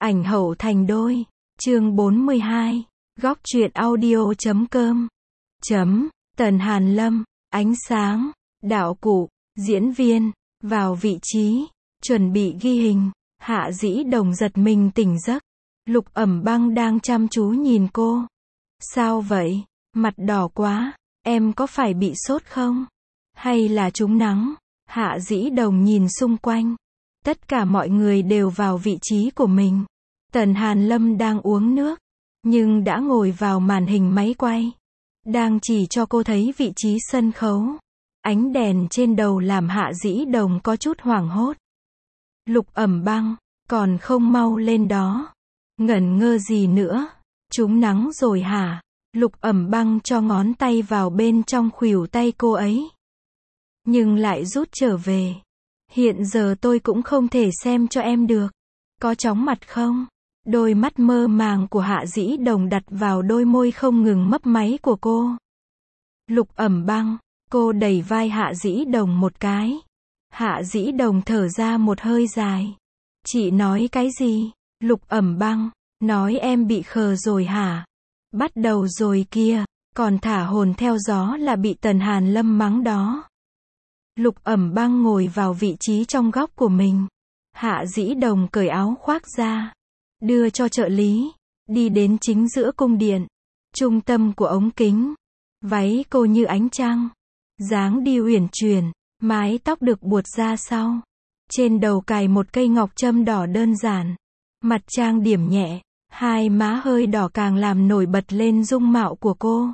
Ảnh hậu thành đôi. Chương 42. Góc truyện audio.com. Tần Hàn Lâm, ánh sáng, đạo cụ, diễn viên, vào vị trí, chuẩn bị ghi hình. Hạ Dĩ Đồng giật mình tỉnh giấc. Lục Ẩm Băng đang chăm chú nhìn cô. Sao vậy? Mặt đỏ quá, em có phải bị sốt không? Hay là trúng nắng? Hạ Dĩ Đồng nhìn xung quanh. Tất cả mọi người đều vào vị trí của mình. Tần Hàn Lâm đang uống nước, nhưng đã ngồi vào màn hình máy quay. Đang chỉ cho cô thấy vị trí sân khấu. Ánh đèn trên đầu làm Hạ Dĩ Đồng có chút hoảng hốt. Lục Ẩm Băng, còn không mau lên đó. Ngẩn ngơ gì nữa? Trúng nắng rồi hả? Lục Ẩm Băng cho ngón tay vào bên trong khuỷu tay cô ấy. Nhưng lại rút trở về. Hiện giờ tôi cũng không thể xem cho em được. Có chóng mặt không? Đôi mắt mơ màng của Hạ Dĩ Đồng đặt vào đôi môi không ngừng mấp máy của cô. Lục Ẩm Băng, cô đẩy vai Hạ Dĩ Đồng một cái. Hạ Dĩ Đồng thở ra một hơi dài. Chị nói cái gì? Lục Ẩm Băng, nói em bị khờ rồi hả? Bắt đầu rồi kia, còn thả hồn theo gió là bị Tần Hàn Lâm mắng đó. Lục Ẩm Băng ngồi vào vị trí trong góc của mình. Hạ Dĩ Đồng cởi áo khoác ra, đưa cho trợ lý, đi đến chính giữa cung điện, trung tâm của ống kính. Váy cô như ánh trăng, dáng đi uyển chuyển, mái tóc được buột ra sau. Trên đầu cài một cây ngọc trâm đỏ đơn giản, mặt trang điểm nhẹ, hai má hơi đỏ càng làm nổi bật lên dung mạo của cô.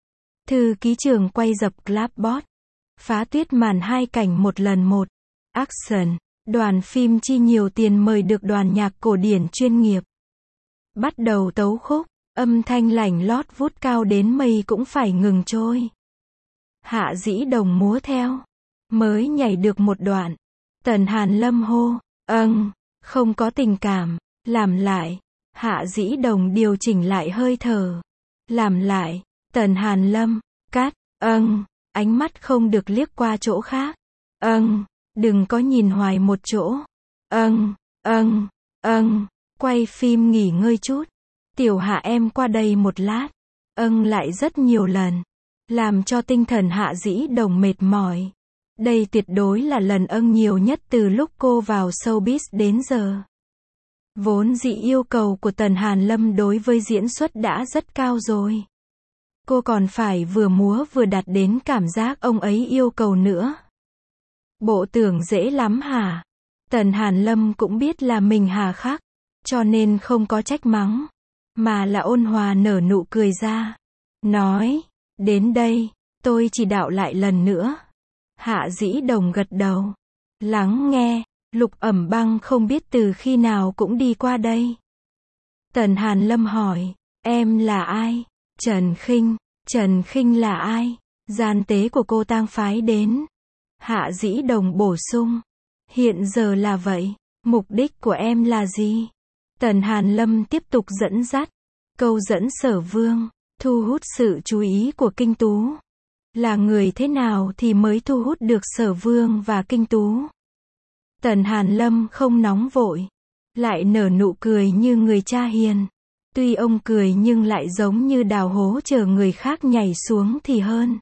Thư ký trưởng quay dập clapboard. Phá tuyết màn 2 cảnh 1 lần 1. Action. Đoàn phim chi nhiều tiền mời được đoàn nhạc cổ điển chuyên nghiệp. Bắt đầu tấu khúc, âm thanh lảnh lót vút cao đến mây cũng phải ngừng trôi. Hạ Dĩ Đồng múa theo. Mới nhảy được một đoạn. Tần Hàn Lâm hô, không có tình cảm, làm lại. Hạ Dĩ Đồng điều chỉnh lại hơi thở. Làm lại. Tần Hàn Lâm, cắt, ánh mắt không được liếc qua chỗ khác. Đừng có nhìn hoài một chỗ. Quay phim nghỉ ngơi chút. Tiểu Hạ em qua đây một lát. Lại rất nhiều lần. Làm cho tinh thần Hạ Dĩ Đồng mệt mỏi. Đây tuyệt đối là lần nhiều nhất từ lúc cô vào showbiz đến giờ. Vốn dĩ yêu cầu của Tần Hàn Lâm đối với diễn xuất đã rất cao rồi. Cô còn phải vừa múa vừa đạt đến cảm giác ông ấy yêu cầu nữa. Bộ tưởng dễ lắm hả? Tần Hàn Lâm cũng biết là mình hà khắc, cho nên không có trách mắng, mà là ôn hòa nở nụ cười ra. Nói, đến đây, tôi chỉ đạo lại lần nữa. Hạ Dĩ Đồng gật đầu. Lắng nghe. Lục Ẩm Băng không biết từ khi nào cũng đi qua đây. Tần Hàn Lâm hỏi, em là ai? Trần Khinh. Trần Khinh là ai? Gian tế của cô tang phái đến. Hạ Dĩ Đồng bổ sung. Hiện giờ là vậy. Mục đích của em là gì? Tần Hàn Lâm tiếp tục dẫn dắt. Câu dẫn Sở Vương, thu hút sự chú ý của Kinh Tú. Là người thế nào thì mới thu hút được Sở Vương và Kinh Tú? Tần Hàn Lâm không nóng vội, lại nở nụ cười như người cha hiền. Tuy ông cười nhưng lại giống như đào hố chờ người khác nhảy xuống thì hơn.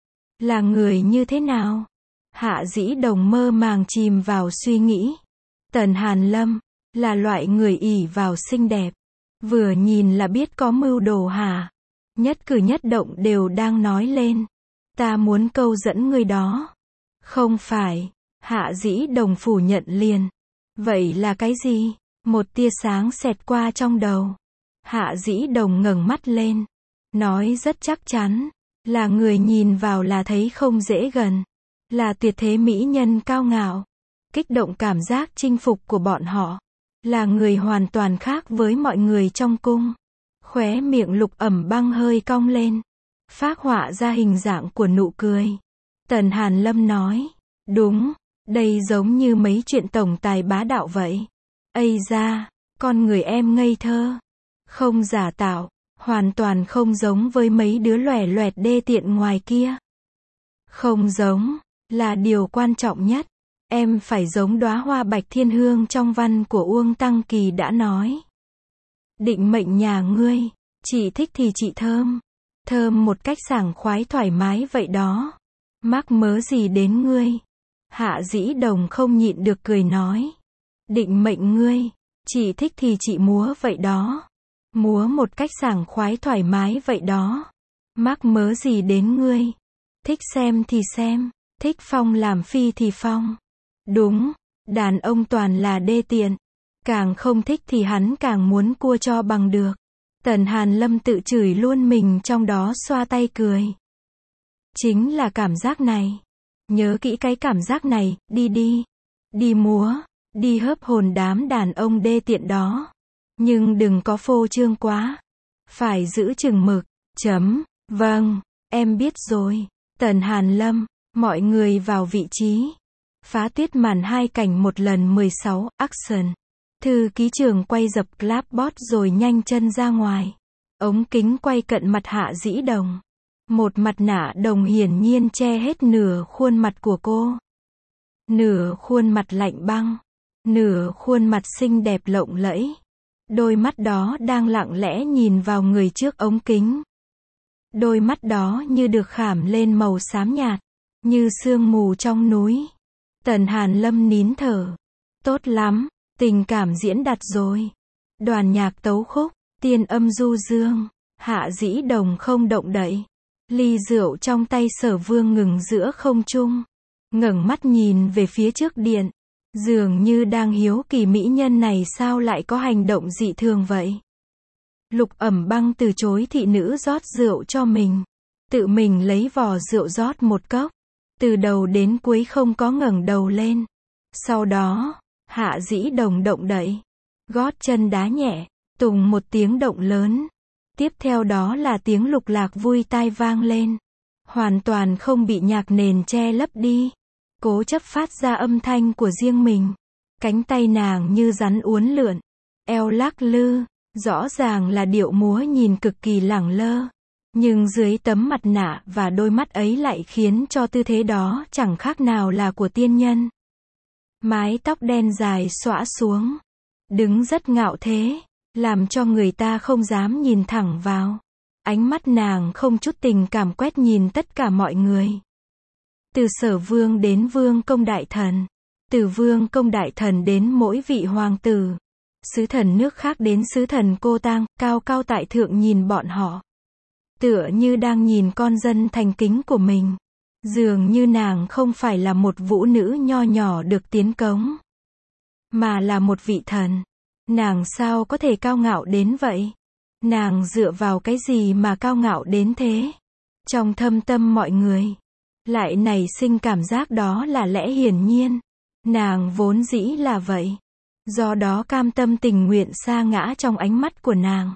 Là người như thế nào? Hạ Dĩ Đồng mơ màng chìm vào suy nghĩ. Tần Hàn Lâm là loại người ỷ vào xinh đẹp, vừa nhìn là biết có mưu đồ hả? Nhất cử nhất động đều đang nói lên. Ta muốn câu dẫn người đó. Không phải. Hạ Dĩ Đồng phủ nhận liền. Vậy là cái gì? Một tia sáng xẹt qua trong đầu. Hạ Dĩ Đồng ngẩng mắt lên. Nói rất chắc chắn. Là người nhìn vào là thấy không dễ gần. Là tuyệt thế mỹ nhân cao ngạo. Kích động cảm giác chinh phục của bọn họ. Là người hoàn toàn khác với mọi người trong cung. Khóe miệng Lục Ẩm Băng hơi cong lên. Phác họa ra hình dạng của nụ cười. Tần Hàn Lâm nói. Đúng. Đây giống như mấy chuyện tổng tài bá đạo vậy. Ây da, con người em ngây thơ. Không giả tạo, hoàn toàn không giống với mấy đứa loẻ loẹt đê tiện ngoài kia. Không giống, là điều quan trọng nhất. Em phải giống đóa hoa bạch thiên hương trong văn của Uông Tăng Kỳ đã nói. Định mệnh nhà ngươi, chị thích thì chị thơm. Thơm một cách sảng khoái thoải mái vậy đó. Mắc mớ gì đến ngươi? Hạ Dĩ Đồng không nhịn được cười nói. Định mệnh ngươi, chị thích thì chị múa vậy đó. Múa một cách sảng khoái thoải mái vậy đó. Mắc mớ gì đến ngươi? Thích xem thì xem, thích phong làm phi thì phong. Đúng, đàn ông toàn là đê tiện. Càng không thích thì hắn càng muốn cua cho bằng được. Tần Hàn Lâm tự chửi luôn mình trong đó xoa tay cười. Chính là cảm giác này. Nhớ kỹ cái cảm giác này, đi đi. Đi múa, đi hớp hồn đám đàn ông đê tiện đó. Nhưng đừng có phô trương quá. Phải giữ chừng mực. Vâng, em biết rồi. Tần Hàn Lâm, mọi người vào vị trí. Phá tuyết màn 2 cảnh 1 lần 16, action. Thư ký trưởng quay dập clapboard rồi nhanh chân ra ngoài. Ống kính quay cận mặt Hạ Dĩ Đồng. Một mặt nạ đồng hiển nhiên che hết nửa khuôn mặt của cô. Nửa khuôn mặt lạnh băng. Nửa khuôn mặt xinh đẹp lộng lẫy. Đôi mắt đó đang lặng lẽ nhìn vào người trước ống kính. Đôi mắt đó như được khảm lên màu xám nhạt. Như sương mù trong núi. Tần Hàn Lâm nín thở. Tốt lắm. Tình cảm diễn đạt rồi. Đoàn nhạc tấu khúc, tiên âm du dương. Hạ Dĩ Đồng không động đậy. Ly rượu trong tay Sở Vương ngừng giữa không trung. Ngẩng mắt nhìn về phía trước điện. Dường như đang hiếu kỳ mỹ nhân này sao lại có hành động dị thường vậy. Lục Ẩm Băng từ chối thị nữ rót rượu cho mình. Tự mình lấy vò rượu rót một cốc. Từ đầu đến cuối không có ngẩng đầu lên. Sau đó, Hạ Dĩ Đồng động đậy. Gót chân đá nhẹ, tùng một tiếng động lớn. Tiếp theo đó là tiếng lục lạc vui tai vang lên. Hoàn toàn không bị nhạc nền che lấp đi. Cố chấp phát ra âm thanh của riêng mình. Cánh tay nàng như rắn uốn lượn. Eo lắc lư. Rõ ràng là điệu múa nhìn cực kỳ lẳng lơ. Nhưng dưới tấm mặt nạ và đôi mắt ấy lại khiến cho tư thế đó chẳng khác nào là của tiên nhân. Mái tóc đen dài xõa xuống. Đứng rất ngạo thế. Làm cho người ta không dám nhìn thẳng vào. Ánh mắt nàng không chút tình cảm quét nhìn tất cả mọi người. Từ Sở Vương đến Vương Công Đại Thần. Từ Vương Công Đại Thần đến mỗi vị hoàng tử. Sứ thần nước khác đến sứ thần Cô Tang, cao cao tại thượng nhìn bọn họ. Tựa như đang nhìn con dân thành kính của mình. Dường như nàng không phải là một vũ nữ nho nhỏ được tiến cống. Mà là một vị thần. Nàng sao có thể cao ngạo đến vậy? Nàng dựa vào cái gì mà cao ngạo đến thế? Trong thâm tâm mọi người. Lại nảy sinh cảm giác đó là lẽ hiển nhiên. Nàng vốn dĩ là vậy. Do đó cam tâm tình nguyện sa ngã trong ánh mắt của nàng.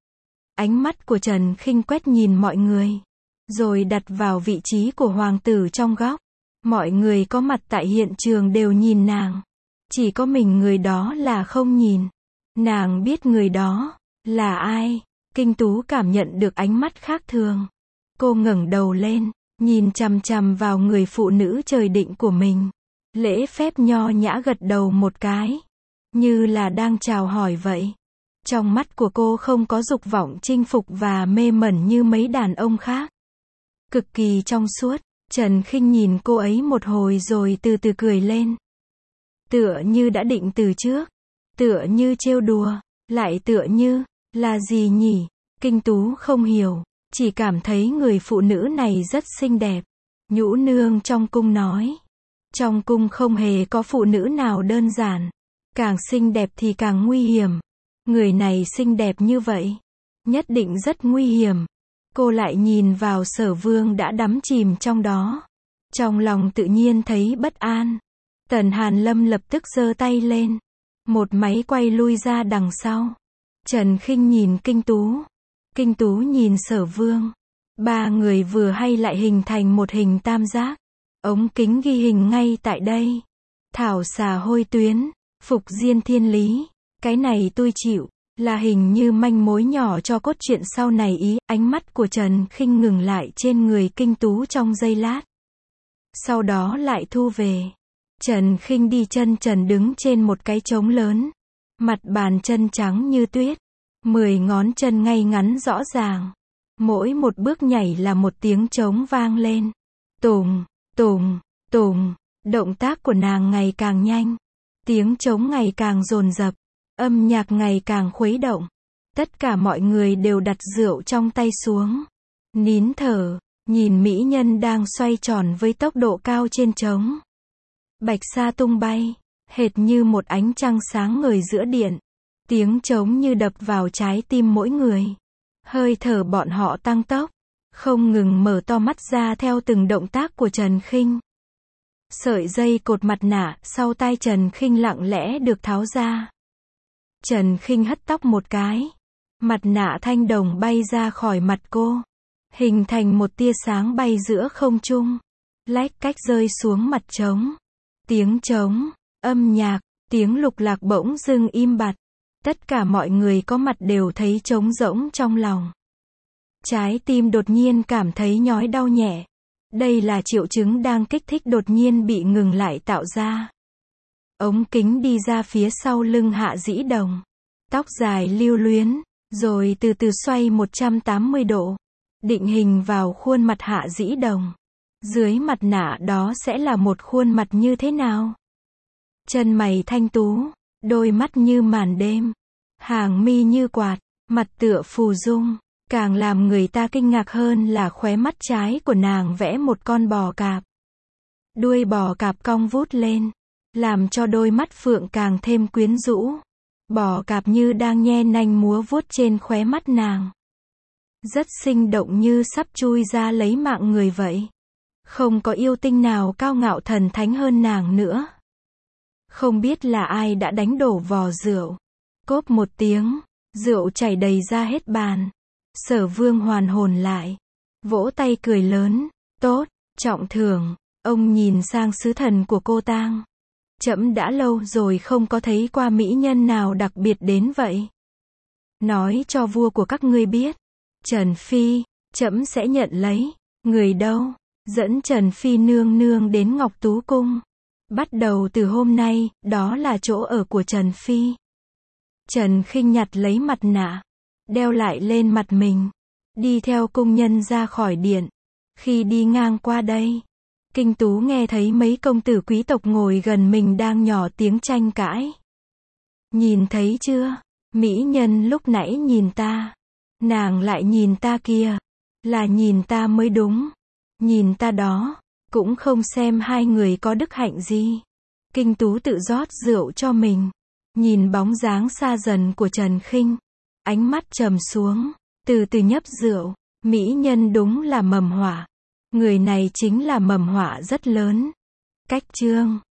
Ánh mắt của Trần Khinh quét nhìn mọi người. Rồi đặt vào vị trí của hoàng tử trong góc. Mọi người có mặt tại hiện trường đều nhìn nàng. Chỉ có mình người đó là không nhìn. Nàng biết người đó là ai. Kinh Tú cảm nhận được ánh mắt khác thường. Cô ngẩng đầu lên, nhìn chằm chằm vào người phụ nữ trời định của mình. Lễ phép nho nhã gật đầu một cái. Như là đang chào hỏi vậy. Trong mắt của cô không có dục vọng chinh phục và mê mẩn như mấy đàn ông khác. Cực kỳ trong suốt. Trần Khinh nhìn cô ấy một hồi rồi từ từ cười lên. Tựa như đã định từ trước. Tựa như trêu đùa. Lại tựa như, là gì nhỉ? Kinh Tú không hiểu. Chỉ cảm thấy người phụ nữ này rất xinh đẹp. Nhũ nương trong cung nói. Trong cung không hề có phụ nữ nào đơn giản. Càng xinh đẹp thì càng nguy hiểm. Người này xinh đẹp như vậy. Nhất định rất nguy hiểm. Cô lại nhìn vào Sở Vương đã đắm chìm trong đó. Trong lòng tự nhiên thấy bất an. Tần Hàn Lâm lập tức giơ tay lên. Một máy quay lui ra đằng sau. Trần Khinh nhìn Kinh Tú. Kinh Tú nhìn Sở Vương. Ba người vừa hay lại hình thành một hình tam giác. Ống kính ghi hình ngay tại đây. Thảo xà hôi tuyến. Phục diên thiên lý. Cái này tôi chịu. Là hình như manh mối nhỏ cho cốt truyện sau này ý. Ánh mắt của Trần Khinh ngừng lại trên người Kinh Tú trong giây lát. Sau đó lại thu về. Trần Khinh đi chân trần đứng trên một cái trống lớn. Mặt bàn chân trắng như tuyết. 10 ngón chân ngay ngắn rõ ràng. Mỗi một bước nhảy là một tiếng trống vang lên. Tùng, tùng, tùng, động tác của nàng ngày càng nhanh. Tiếng trống ngày càng dồn dập. Âm nhạc ngày càng khuấy động. Tất cả mọi người đều đặt rượu trong tay xuống. Nín thở, nhìn mỹ nhân đang xoay tròn với tốc độ cao trên trống. Bạch sa tung bay, hệt như một ánh trăng sáng ngời giữa điện. Tiếng trống như đập vào trái tim mỗi người. Hơi thở bọn họ tăng tốc, không ngừng mở to mắt ra theo từng động tác của Trần Khinh. Sợi dây cột mặt nạ sau tai Trần Khinh lặng lẽ được tháo ra. Trần Khinh hất tóc một cái. Mặt nạ thanh đồng bay ra khỏi mặt cô. Hình thành một tia sáng bay giữa không trung. Lách cách rơi xuống mặt trống. Tiếng trống, âm nhạc, tiếng lục lạc bỗng dưng im bặt. Tất cả mọi người có mặt đều thấy trống rỗng trong lòng. Trái tim đột nhiên cảm thấy nhói đau nhẹ. Đây là triệu chứng đang kích thích đột nhiên bị ngừng lại tạo ra. Ống kính đi ra phía sau lưng Hạ Dĩ Đồng. Tóc dài lưu luyến, rồi từ từ xoay 180 độ. Định hình vào khuôn mặt Hạ Dĩ Đồng. Dưới mặt nạ đó sẽ là một khuôn mặt như thế nào? Chân mày thanh tú, đôi mắt như màn đêm, hàng mi như quạt, mặt tựa phù dung. Càng làm người ta kinh ngạc hơn là khóe mắt trái của nàng vẽ một con bò cạp. Đuôi bò cạp cong vút lên, làm cho đôi mắt phượng càng thêm quyến rũ. Bò cạp như đang nhe nanh múa vuốt trên khóe mắt nàng. Rất sinh động như sắp chui ra lấy mạng người vậy. Không có yêu tinh nào cao ngạo thần thánh hơn nàng nữa. Không biết là ai đã đánh đổ vò rượu. Cốp một tiếng, rượu chảy đầy ra hết bàn. Sở Vương hoàn hồn lại, vỗ tay cười lớn, tốt, trọng thưởng. Ông nhìn sang sứ thần của cô tang. Trẫm đã lâu rồi không có thấy qua mỹ nhân nào đặc biệt đến vậy. Nói cho vua của các ngươi biết, Trần Phi, trẫm sẽ nhận lấy. Người đâu? Dẫn Trần Phi nương nương đến Ngọc Tú Cung. Bắt đầu từ hôm nay, đó là chỗ ở của Trần Phi. Trần Khinh nhặt lấy mặt nạ, đeo lại lên mặt mình, đi theo cung nhân ra khỏi điện. Khi đi ngang qua đây, Kinh Tú nghe thấy mấy công tử quý tộc ngồi gần mình đang nhỏ tiếng tranh cãi. Nhìn thấy chưa? Mỹ nhân lúc nãy nhìn ta, nàng lại nhìn ta kia, là nhìn ta mới đúng. Nhìn ta đó, cũng không xem hai người có đức hạnh gì. Kinh Tú tự rót rượu cho mình, nhìn bóng dáng xa dần của Trần Khinh, ánh mắt trầm xuống, từ từ nhấp rượu. Mỹ nhân đúng là mầm họa. Người này chính là mầm họa rất lớn. Cách chương